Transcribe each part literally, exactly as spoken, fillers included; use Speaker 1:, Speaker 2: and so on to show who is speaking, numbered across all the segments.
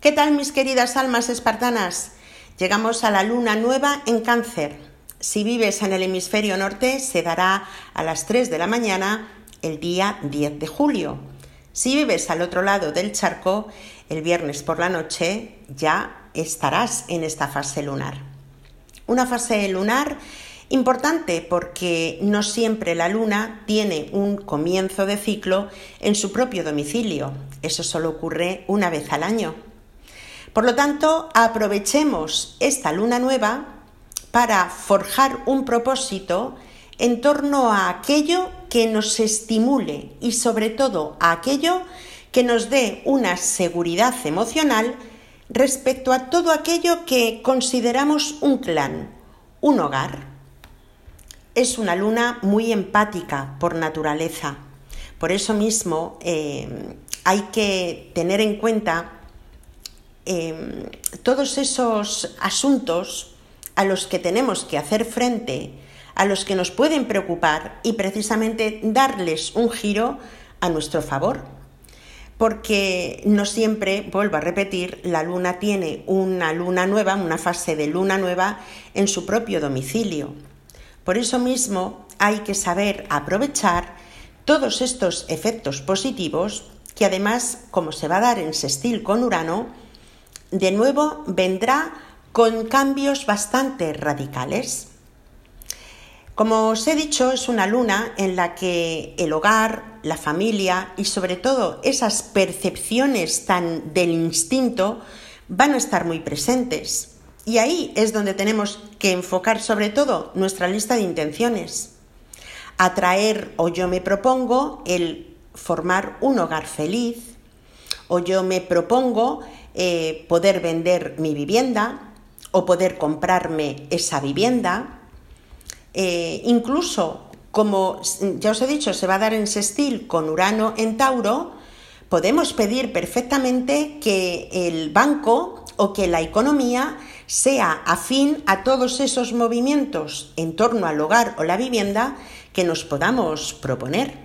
Speaker 1: ¿Qué tal, mis queridas almas espartanas? Llegamos a la luna nueva en Cáncer. Si vives en el hemisferio norte, se dará a las tres de la mañana el día diez de julio. Si vives al otro lado del charco, el viernes por la noche ya estarás en esta fase lunar. Una fase lunar importante porque no siempre la luna tiene un comienzo de ciclo en su propio domicilio. Eso solo ocurre una vez al año. Por lo tanto, aprovechemos esta luna nueva para forjar un propósito en torno a aquello que nos estimule y sobre todo a aquello que nos dé una seguridad emocional respecto a todo aquello que consideramos un clan, un hogar. Es una luna muy empática por naturaleza. Por eso mismo eh, hay que tener en cuenta eh, todos esos asuntos a los que tenemos que hacer frente, a los que nos pueden preocupar y precisamente darles un giro a nuestro favor. Porque no siempre, vuelvo a repetir, la luna tiene una luna nueva, una fase de luna nueva en su propio domicilio. Por eso mismo hay que saber aprovechar todos estos efectos positivos que además, como se va a dar en sextil con Urano, de nuevo vendrá con cambios bastante radicales. Como os he dicho, es una luna en la que el hogar, la familia y sobre todo esas percepciones tan del instinto van a estar muy presentes. Y ahí es donde tenemos que enfocar sobre todo nuestra lista de intenciones. Atraer, o yo me propongo el formar un hogar feliz, o yo me propongo eh, poder vender mi vivienda, o poder comprarme esa vivienda. Eh, incluso, como ya os he dicho, se va a dar en sextil con Urano en Tauro, podemos pedir perfectamente que el banco o que la economía sea afín a todos esos movimientos en torno al hogar o la vivienda que nos podamos proponer.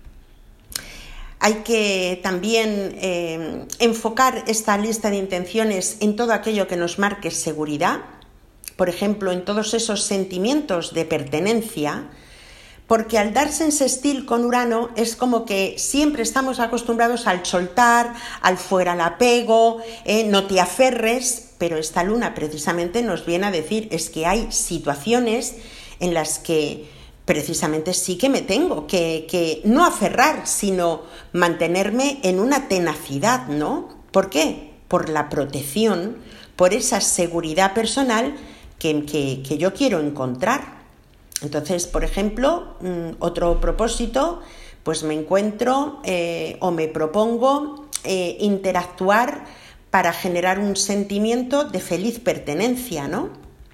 Speaker 1: Hay que también eh, enfocar esta lista de intenciones en todo aquello que nos marque seguridad, por ejemplo, en todos esos sentimientos de pertenencia, porque al darse en sextil con Urano es como que siempre estamos acostumbrados al soltar, al fuera al apego, eh, no te aferres, pero esta luna precisamente nos viene a decir es que hay situaciones en las que precisamente sí que me tengo que, que no aferrar, sino mantenerme en una tenacidad, ¿no? ¿Por qué? Por la protección, por esa seguridad personal que, que, que yo quiero encontrar. Entonces, por ejemplo, otro propósito, pues me encuentro eh, o me propongo eh, interactuar para generar un sentimiento de feliz pertenencia, ¿no?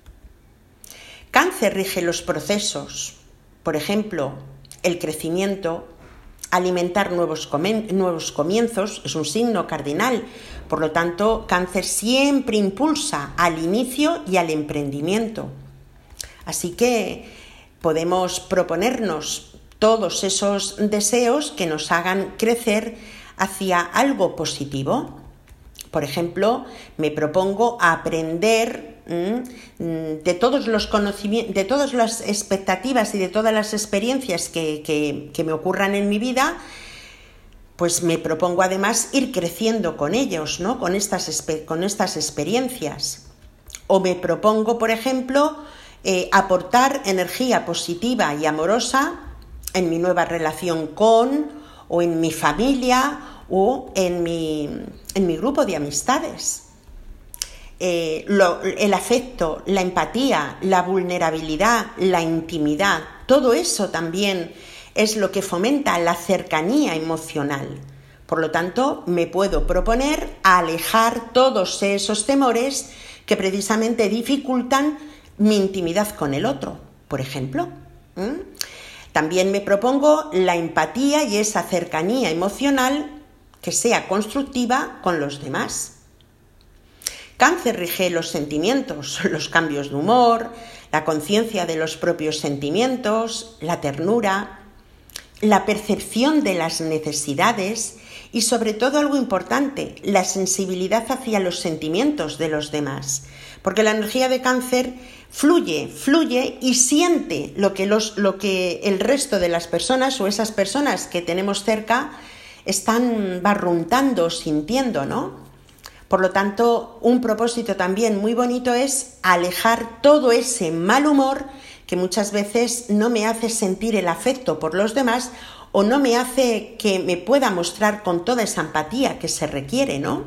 Speaker 1: Cáncer rige los procesos, por ejemplo, el crecimiento, alimentar nuevos, comen- nuevos comienzos, es un signo cardinal. Por lo tanto, Cáncer siempre impulsa al inicio y al emprendimiento. Así que podemos proponernos todos esos deseos que nos hagan crecer hacia algo positivo. Por ejemplo, me propongo aprender mmm, de todos los conocimientos, de todas las expectativas y de todas las experiencias que, que, que me ocurran en mi vida, pues me propongo además ir creciendo con ellos, ¿no? Con estas, con estas experiencias. O me propongo, por ejemplo, eh, aportar energía positiva y amorosa en mi nueva relación con, o en mi familia, o en mi, en mi grupo de amistades. Eh, lo, el afecto, la empatía, la vulnerabilidad, la intimidad, todo eso también es lo que fomenta la cercanía emocional. Por lo tanto, me puedo proponer alejar todos esos temores que precisamente dificultan mi intimidad con el otro, por ejemplo. ¿Mm? También me propongo la empatía y esa cercanía emocional que sea constructiva con los demás. Cáncer rige los sentimientos, los cambios de humor, la conciencia de los propios sentimientos, la ternura, la percepción de las necesidades Y sobre todo algo importante, la sensibilidad hacia los sentimientos de los demás. Porque la energía de Cáncer fluye, fluye y siente lo que, los, lo que el resto de las personas o esas personas que tenemos cerca están barruntando, sintiendo, ¿no? Por lo tanto, un propósito también muy bonito es alejar todo ese mal humor que muchas veces no me hace sentir el afecto por los demás o no me hace que me pueda mostrar con toda esa empatía que se requiere, ¿no?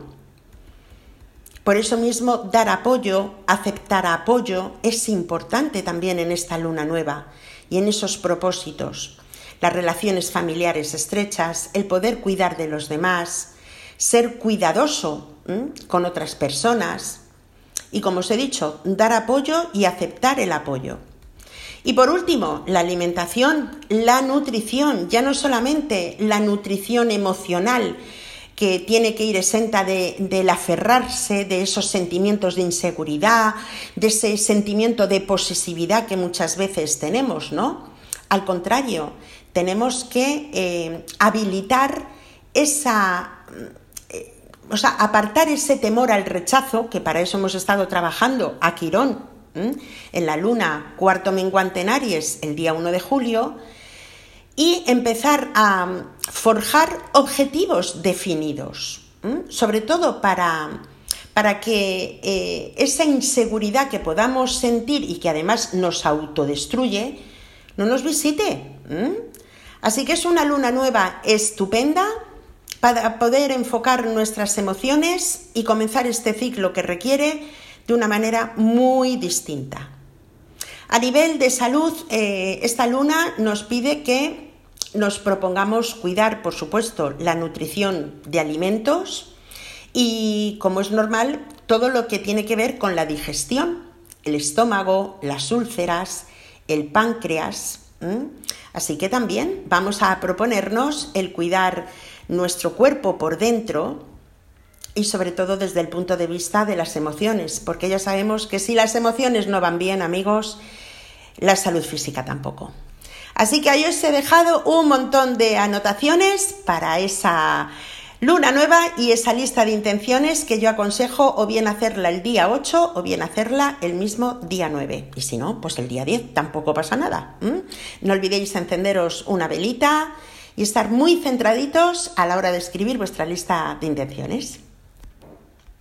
Speaker 1: Por eso mismo, dar apoyo, aceptar apoyo, es importante también en esta luna nueva y en esos propósitos. Las relaciones familiares estrechas, el poder cuidar de los demás, ser cuidadoso ¿eh? con otras personas y, como os he dicho, dar apoyo y aceptar el apoyo. Y por último, la alimentación, la nutrición, ya no solamente la nutrición emocional, que tiene que ir exenta de, del aferrarse, de esos sentimientos de inseguridad, de ese sentimiento de posesividad que muchas veces tenemos, ¿no? Al contrario, tenemos que eh, habilitar esa, eh, o sea, apartar ese temor al rechazo, que para eso hemos estado trabajando a Quirón, ¿eh? en la luna cuarto menguante en Aries, el día uno de julio, y empezar a forjar objetivos definidos, ¿eh? sobre todo para, para que eh, esa inseguridad que podamos sentir y que además nos autodestruye, no nos visite. ¿eh? Así que es una luna nueva estupenda para poder enfocar nuestras emociones y comenzar este ciclo que requiere de una manera muy distinta. A nivel de salud, eh, esta luna nos pide que nos propongamos cuidar, por supuesto, la nutrición de alimentos y, como es normal, todo lo que tiene que ver con la digestión, el estómago, las úlceras, el páncreas. ¿eh? Así que también vamos a proponernos el cuidar nuestro cuerpo por dentro y sobre todo desde el punto de vista de las emociones, porque ya sabemos que si las emociones no van bien, amigos, la salud física tampoco. Así que ahí os he dejado un montón de anotaciones para esa luna nueva y esa lista de intenciones que yo aconsejo o bien hacerla el día ocho o bien hacerla el mismo día nueve. Y si no, pues el día diez tampoco pasa nada. ¿Mm? No olvidéis encenderos una velita y estar muy centraditos a la hora de escribir vuestra lista de intenciones.